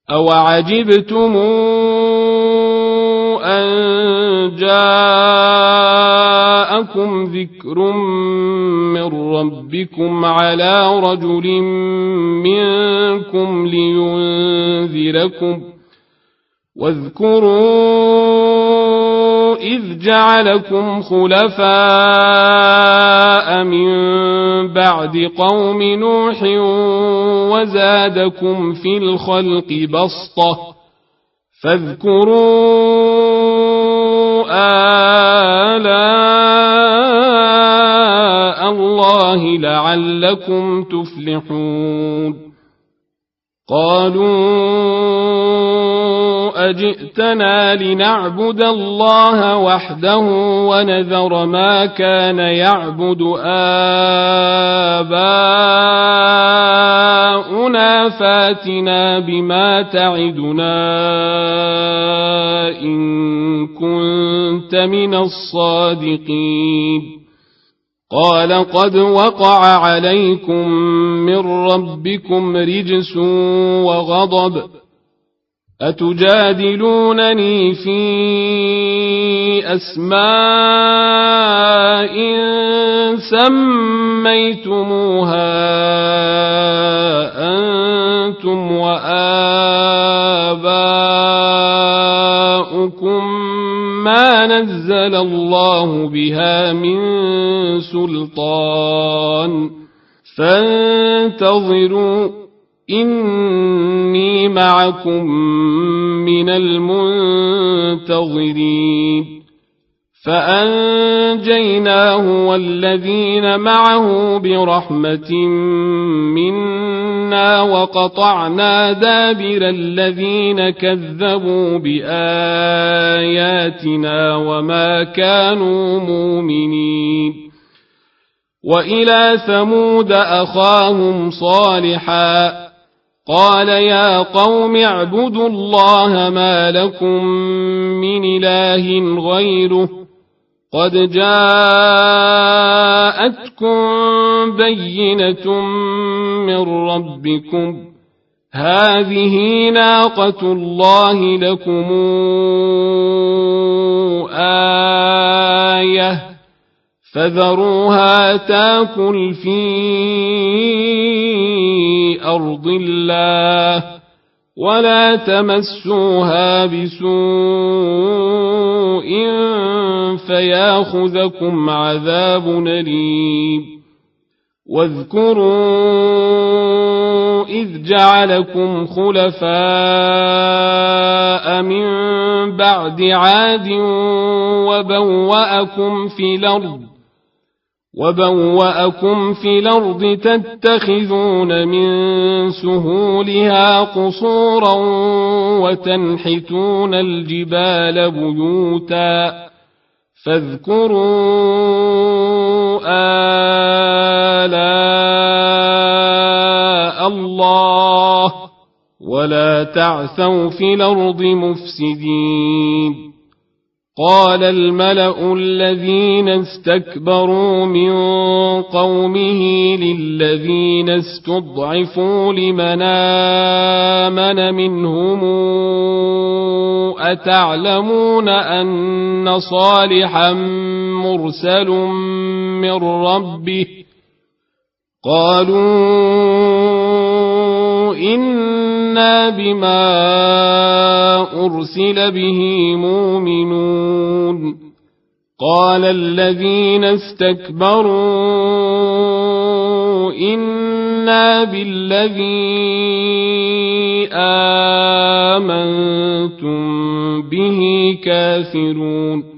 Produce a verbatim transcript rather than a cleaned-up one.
أوعجبتم أن جاءكم ذكر من ربكم على رجل منكم لينذركم واذكروا إذ جعلكم خلفاء من بعد قوم نوح وزادكم في الخلق بسطة فاذكروا آلاء الله لعلكم تفلحون قالوا أجئتنا لنعبد الله وحده ونذر ما كان يعبد آباؤنا فاتنا بما تعدنا إن كنت من الصادقين قال قد وقع عليكم من ربكم رجس وغضب أتجادلونني في أسماء سميتموها أنتم وآباؤكم ما نزل الله بها من سلطان فانتظروا إني معكم من المنتظرين فأنجيناه والذين معه برحمة منا وقطعنا دابر الذين كذبوا بآياتنا وما كانوا مؤمنين وإلى ثمود أخاهم صالحا قال يا قوم اعبدوا الله ما لكم من إله غيره قد جاءتكم بينة من ربكم هذه ناقة الله لكم آية فذروها تاكل في أرض الله ولا تمسوها بسوء فياخذكم عذاب أليم واذكروا إذ جعلكم خلفاء من بعد عاد وبوأكم في الأرض وبوأكم في الأرض تتخذون من سهولها قصورا وتنحتون الجبال بيوتا فاذكروا آلاء الله ولا تعثوا في الأرض مفسدين قال الملأ الذين استكبروا من قومه للذين استضعفوا لمن آمن منهم أتعلمون أن صالحا مرسل من ربه قالوا إنا بما أرسل به مؤمنون قال الذين استكبروا إنا بالذي آمنتم به كافرون